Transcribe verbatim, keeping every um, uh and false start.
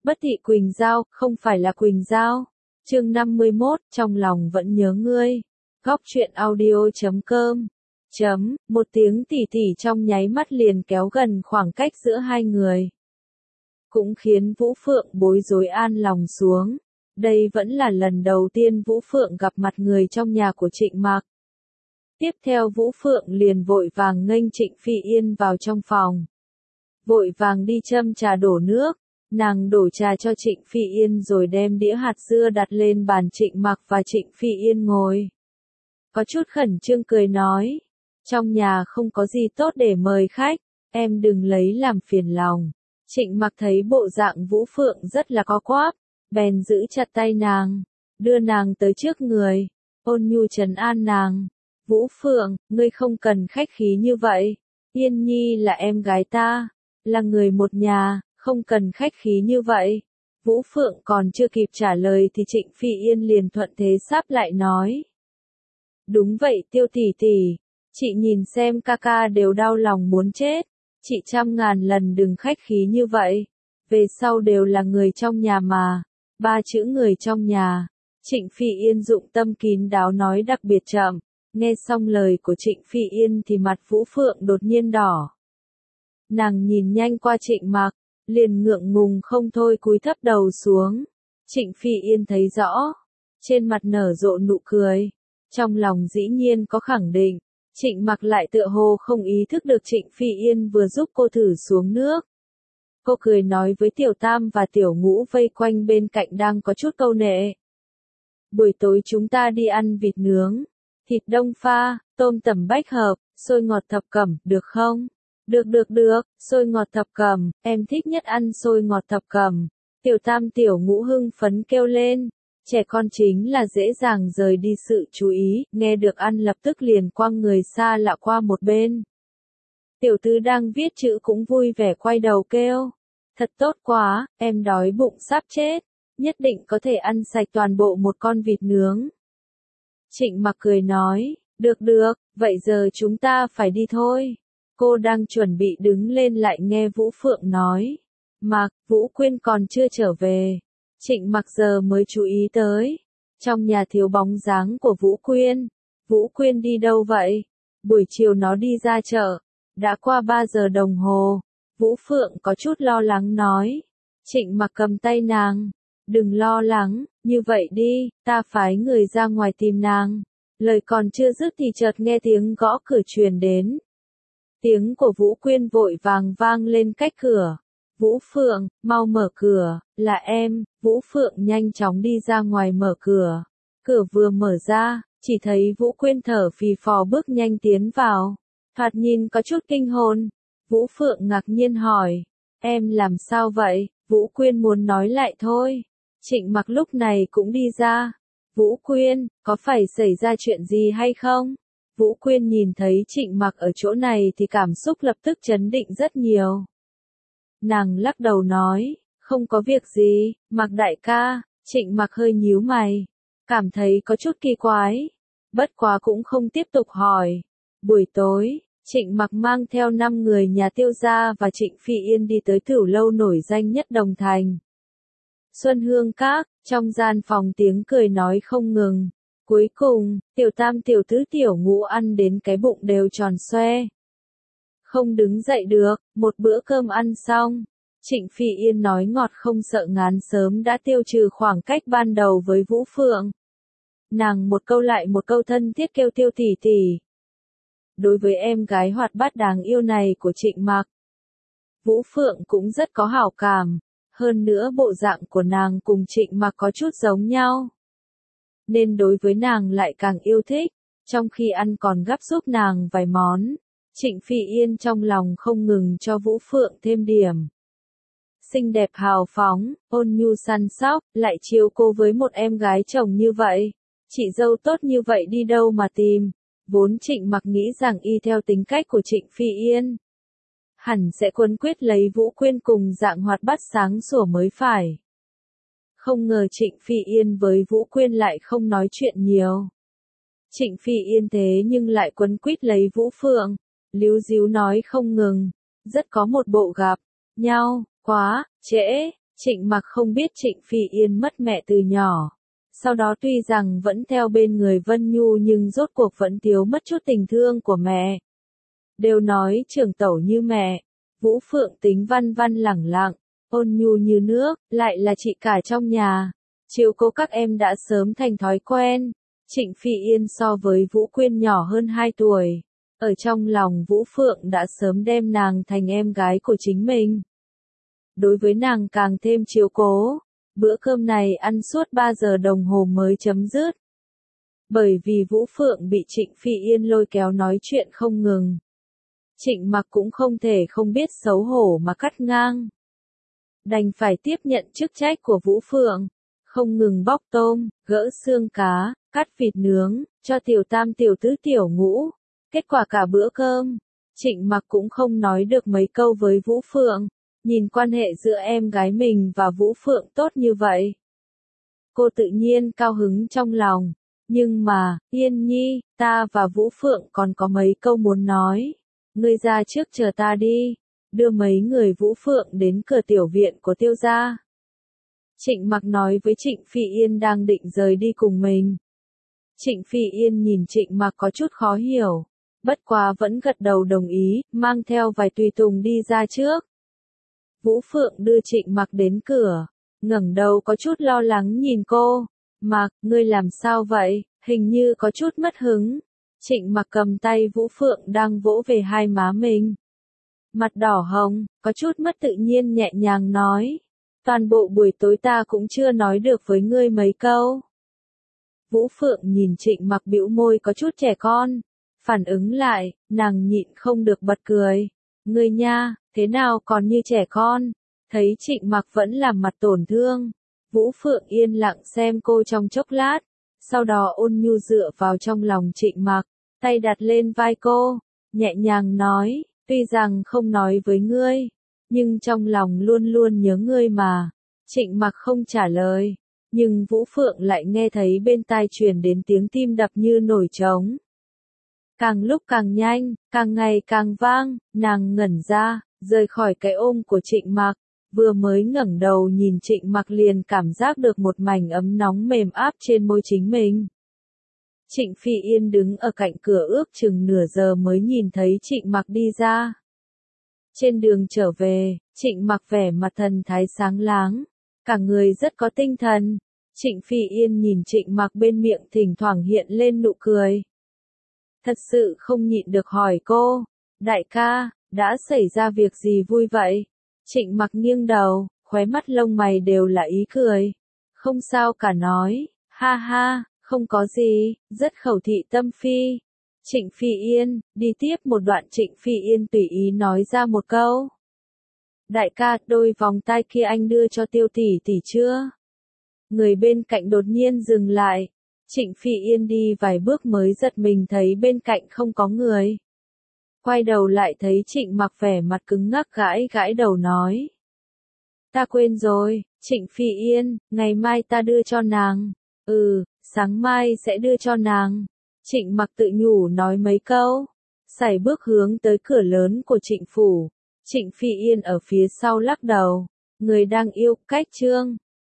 Bất thị Quỳnh Giao, không phải là Quỳnh Giao. Chương năm mươi mốt, trong lòng vẫn nhớ ngươi. Góc truyện audio chấm com. Chấm, một tiếng tỉ tỉ trong nháy mắt liền kéo gần khoảng cách giữa hai người. Cũng khiến Vũ Phượng bối rối an lòng xuống. Đây vẫn là lần đầu tiên Vũ Phượng gặp mặt người trong nhà của Trịnh Mạc. Tiếp theo Vũ Phượng liền vội vàng nghênh Trịnh Phi Yên vào trong phòng. Vội vàng đi châm trà đổ nước. Nàng đổ trà cho Trịnh Phi Yên rồi đem đĩa hạt dưa đặt lên bàn. Trịnh Mạc và Trịnh Phi Yên ngồi. Có chút khẩn trương cười nói. Trong nhà không có gì tốt để mời khách, em đừng lấy làm phiền lòng. Trịnh Mạc thấy bộ dạng Vũ Phượng rất là có quáp, bèn giữ chặt tay nàng, đưa nàng tới trước người, ôn nhu trấn an nàng. Vũ Phượng, ngươi không cần khách khí như vậy, Yên Nhi là em gái ta, là người một nhà, không cần khách khí như vậy. Vũ Phượng còn chưa kịp trả lời thì Trịnh Phi Yên liền thuận thế sáp lại nói. Đúng vậy Tiêu tỷ tỷ, chị nhìn xem ca ca đều đau lòng muốn chết, chị trăm ngàn lần đừng khách khí như vậy, về sau đều là người trong nhà mà. Ba chữ người trong nhà, Trịnh Phi Yên dụng tâm kín đáo nói đặc biệt chậm, nghe xong lời của Trịnh Phi Yên thì mặt Vũ Phượng đột nhiên đỏ. Nàng nhìn nhanh qua Trịnh Mạc, liền ngượng ngùng không thôi cúi thấp đầu xuống. Trịnh Phi Yên thấy rõ, trên mặt nở rộ nụ cười, trong lòng dĩ nhiên có khẳng định. Trịnh Mạc lại tựa hồ không ý thức được Trịnh Phi Yên vừa giúp cô thử xuống nước. Cô cười nói với Tiểu Tam và Tiểu Ngũ vây quanh bên cạnh đang có chút câu nệ. Buổi tối chúng ta đi ăn vịt nướng, thịt đông pha, tôm tẩm bách hợp, xôi ngọt thập cẩm, được không? Được được được, xôi ngọt thập cẩm, em thích nhất ăn xôi ngọt thập cẩm. Tiểu Tam Tiểu Ngũ hưng phấn kêu lên. Trẻ con chính là dễ dàng rời đi sự chú ý, nghe được ăn lập tức liền quăng người xa lạ qua một bên. Tiểu Tứ đang viết chữ cũng vui vẻ quay đầu kêu. Thật tốt quá, em đói bụng sắp chết, nhất định có thể ăn sạch toàn bộ một con vịt nướng. Trịnh Mạc cười nói, được được, vậy giờ chúng ta phải đi thôi. Cô đang chuẩn bị đứng lên lại nghe Vũ Phượng nói. Mạc, Vũ Quyên còn chưa trở về. Trịnh Mạc giờ mới chú ý tới. Trong nhà thiếu bóng dáng của Vũ Quyên. Vũ Quyên đi đâu vậy? Buổi chiều nó đi ra chợ. Đã qua ba giờ đồng hồ. Vũ Phượng có chút lo lắng nói. Trịnh Mạc cầm tay nàng. Đừng lo lắng, như vậy đi, ta phái người ra ngoài tìm nàng. Lời còn chưa dứt thì chợt nghe tiếng gõ cửa truyền đến. Tiếng của Vũ Quyên vội vàng vang lên cách cửa. Vũ Phượng, mau mở cửa, là em. Vũ Phượng nhanh chóng đi ra ngoài mở cửa. Cửa vừa mở ra, chỉ thấy Vũ Quyên thở phì phò bước nhanh tiến vào. Thoạt nhìn có chút kinh hồn. Vũ Phượng ngạc nhiên hỏi, em làm sao vậy? Vũ Quyên muốn nói lại thôi. Trịnh Mạc lúc này cũng đi ra. Vũ Quyên, có phải xảy ra chuyện gì hay không? Vũ Quyên nhìn thấy Trịnh Mạc ở chỗ này thì cảm xúc lập tức chấn định rất nhiều. Nàng lắc đầu nói, không có việc gì, Mạc đại ca. Trịnh Mạc hơi nhíu mày, cảm thấy có chút kỳ quái, bất quá cũng không tiếp tục hỏi. Buổi tối, Trịnh Mạc mang theo năm người nhà Tiêu gia và Trịnh Phi Yên đi tới tiểu lâu nổi danh nhất Đồng Thành. Xuân Hương Các, trong gian phòng tiếng cười nói không ngừng. Cuối cùng, Tiểu Tam Tiểu Tứ Tiểu Ngũ ăn đến cái bụng đều tròn xoe. Không đứng dậy được, một bữa cơm ăn xong. Trịnh Phi Yên nói ngọt không sợ ngán sớm đã tiêu trừ khoảng cách ban đầu với Vũ Phượng. Nàng một câu lại một câu thân thiết kêu Tiêu tỷ tỷ. Đối với em gái hoạt bát đáng yêu này của Trịnh Mạc, Vũ Phượng cũng rất có hảo cảm. Hơn nữa bộ dạng của nàng cùng Trịnh Mạc có chút giống nhau, nên đối với nàng lại càng yêu thích. Trong khi ăn còn gắp giúp nàng vài món. Trịnh Phi Yên trong lòng không ngừng cho Vũ Phượng thêm điểm. Xinh đẹp hào phóng, ôn nhu săn sóc, lại chiều cô với một em gái chồng như vậy. Chị dâu tốt như vậy đi đâu mà tìm. Vốn Trịnh Mạc nghĩ rằng y theo tính cách của Trịnh Phi Yên, hẳn sẽ quấn quyết lấy Vũ Quyên cùng dạng hoạt bát sáng sủa mới phải. Không ngờ Trịnh Phi Yên với Vũ Quyên lại không nói chuyện nhiều. Trịnh Phi Yên thế nhưng lại quấn quýt lấy Vũ Phượng, líu díu nói không ngừng, rất có một bộ gặp nhau quá trễ, Trịnh Mặc không biết Trịnh Phi Yên mất mẹ từ nhỏ. Sau đó tuy rằng vẫn theo bên người Vân Nhu nhưng rốt cuộc vẫn thiếu mất chút tình thương của mẹ. Đều nói trưởng tẩu như mẹ, Vũ Phượng tính văn văn lẳng lặng, ôn nhu như nước, lại là chị cả trong nhà. Chiếu cố các em đã sớm thành thói quen. Trịnh Phi Yên so với Vũ Quyên nhỏ hơn hai tuổi. Ở trong lòng Vũ Phượng đã sớm đem nàng thành em gái của chính mình. Đối với nàng càng thêm chiếu cố. Bữa cơm này ăn suốt ba giờ đồng hồ mới chấm dứt. Bởi vì Vũ Phượng bị Trịnh Phi Yên lôi kéo nói chuyện không ngừng. Trịnh Mặc cũng không thể không biết xấu hổ mà cắt ngang. Đành phải tiếp nhận chức trách của Vũ Phượng. Không ngừng bóc tôm, gỡ xương cá, cắt vịt nướng, cho tiểu tam tiểu tứ tiểu ngũ. Kết quả cả bữa cơm, Trịnh Mặc cũng không nói được mấy câu với Vũ Phượng. Nhìn quan hệ giữa em gái mình và Vũ Phượng tốt như vậy. Cô tự nhiên cao hứng trong lòng. Nhưng mà, Yên Nhi, ta và Vũ Phượng còn có mấy câu muốn nói. Ngươi ra trước chờ ta đi. Đưa mấy người Vũ Phượng đến cửa tiểu viện của Tiêu gia. Trịnh Mặc nói với Trịnh Phi Yên đang định rời đi cùng mình. Trịnh Phi Yên nhìn Trịnh Mặc có chút khó hiểu. Bất quá vẫn gật đầu đồng ý, mang theo vài tùy tùng đi ra trước. Vũ Phượng đưa Trịnh Mặc đến cửa, ngẩng đầu có chút lo lắng nhìn cô. Mặc, ngươi làm sao vậy, hình như có chút mất hứng. Trịnh Mặc cầm tay Vũ Phượng đang vỗ về hai má mình. Mặt đỏ hồng, có chút mất tự nhiên nhẹ nhàng nói. Toàn bộ buổi tối ta cũng chưa nói được với ngươi mấy câu. Vũ Phượng nhìn Trịnh Mặc bĩu môi có chút trẻ con. Phản ứng lại, nàng nhịn không được bật cười. Ngươi nha, thế nào còn như trẻ con? Thấy Trịnh Mặc vẫn làm mặt tổn thương. Vũ Phượng yên lặng xem cô trong chốc lát. Sau đó ôn nhu dựa vào trong lòng Trịnh Mặc, tay đặt lên vai cô, nhẹ nhàng nói, tuy rằng không nói với ngươi, nhưng trong lòng luôn luôn nhớ ngươi mà. Trịnh Mặc không trả lời, nhưng Vũ Phượng lại nghe thấy bên tai truyền đến tiếng tim đập như nổi trống. Càng lúc càng nhanh, càng ngày càng vang, nàng ngẩn ra, rời khỏi cái ôm của Trịnh Mặc, vừa mới ngẩng đầu nhìn Trịnh Mặc liền cảm giác được một mảnh ấm nóng mềm áp trên môi chính mình. Trịnh Phi Yên đứng ở cạnh cửa ước chừng nửa giờ mới nhìn thấy Trịnh Mặc đi ra. Trên đường trở về, Trịnh Mặc vẻ mặt thần thái sáng láng, cả người rất có tinh thần. Trịnh Phi Yên nhìn Trịnh Mặc bên miệng thỉnh thoảng hiện lên nụ cười. Thật sự không nhịn được hỏi cô, đại ca, đã xảy ra việc gì vui vậy? Trịnh Mặc nghiêng đầu, khóe mắt lông mày đều là ý cười. Không sao cả nói, ha ha, không có gì, rất khẩu thị tâm phi. Trịnh Phi Yên, đi tiếp một đoạn Trịnh Phi Yên tùy ý nói ra một câu. Đại ca, đôi vòng tai kia anh đưa cho Tiêu tỷ tỷ chưa? Người bên cạnh đột nhiên dừng lại. Trịnh Phi Yên đi vài bước mới giật mình thấy bên cạnh không có người. Quay đầu lại thấy Trịnh Mặc vẻ mặt cứng ngắc gãi gãi đầu nói. Ta quên rồi, Trịnh Phi Yên, ngày mai ta đưa cho nàng. Ừ, sáng mai sẽ đưa cho nàng. Trịnh Mặc tự nhủ nói mấy câu. Sải bước hướng tới cửa lớn của Trịnh phủ. Trịnh Phi Yên ở phía sau lắc đầu. Người đang yêu, cách chương.